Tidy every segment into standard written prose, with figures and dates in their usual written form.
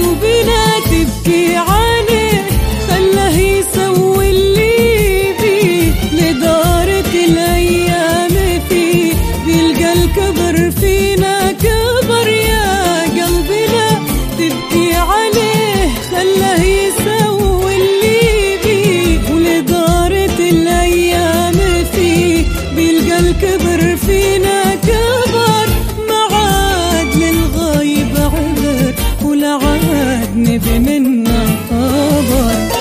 قلبي لا تبكي عليه، خله يسوي اللي بيه، لدارت الأيام فيه بيلقى الكبر فينا كبر. يا قلبي لا تبكي عليه، خله يسوي اللي بيه، ولدارت الأيام فيه بيلقى الكبر فينا كبر. ما عاد للغايب عذر ولا عاد نبي منا خبر.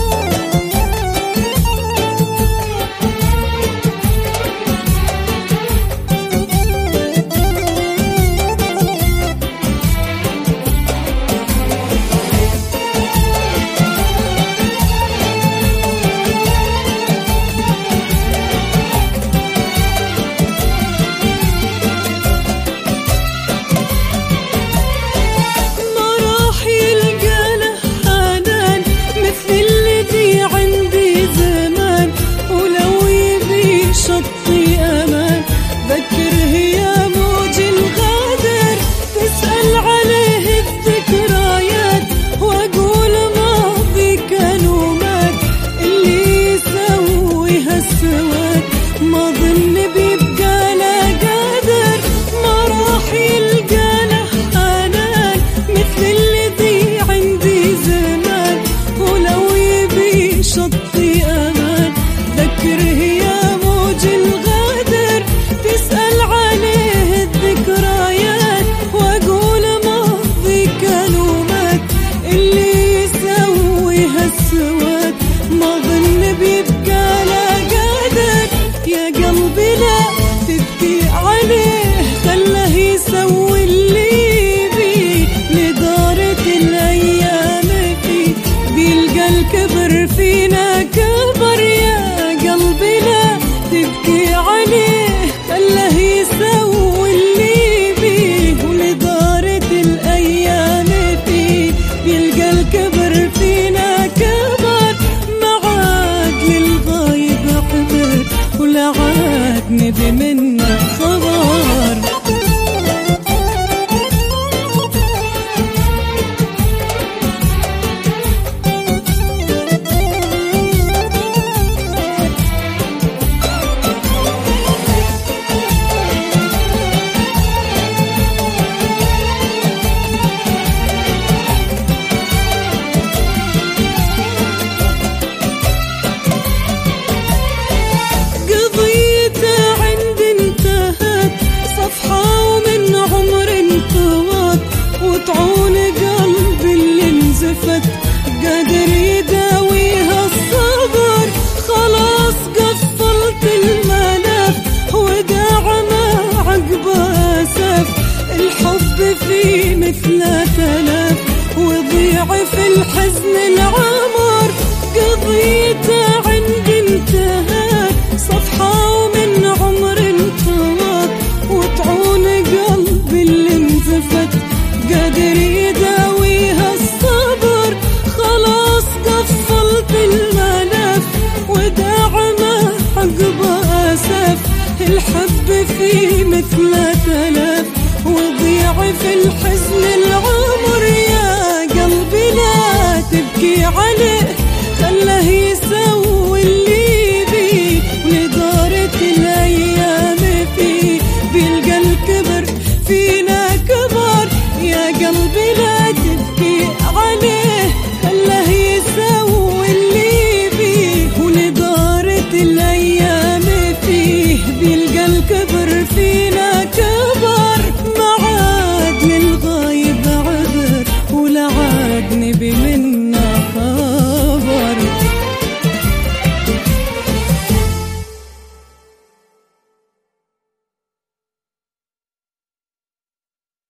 ما ظن بيبقى لا قادر، ما راح يلقى له حنان مثل الذي عندي زمان. ولو يبي شطي أمان ذكره يا موج الغادر، تسأل عليه الذكريات وأقول ماضي كانوا مات، اللي يسوي هالسواد ما ظن بيبقى لا قادر. يا قلبي لا تبكي عليه، خله يسوي اللي بيه، لدارت الأيام فيه بيلقى الكبر فينا كبر. يا قلبي لا تبكي عليه، خله يسوي اللي بيه، ولدارت الأيام فيه بيلقى الكبر فينا كبر. ما عاد للغايب عذر ولا عاد نبي منا خبر. وطعون قلبي اللي انزفت قادر يداويها الصبر، خلاص قفلت الملف وداع ما عقبه سف. الحب فيه مثل تلف وضيع في الحزن العام.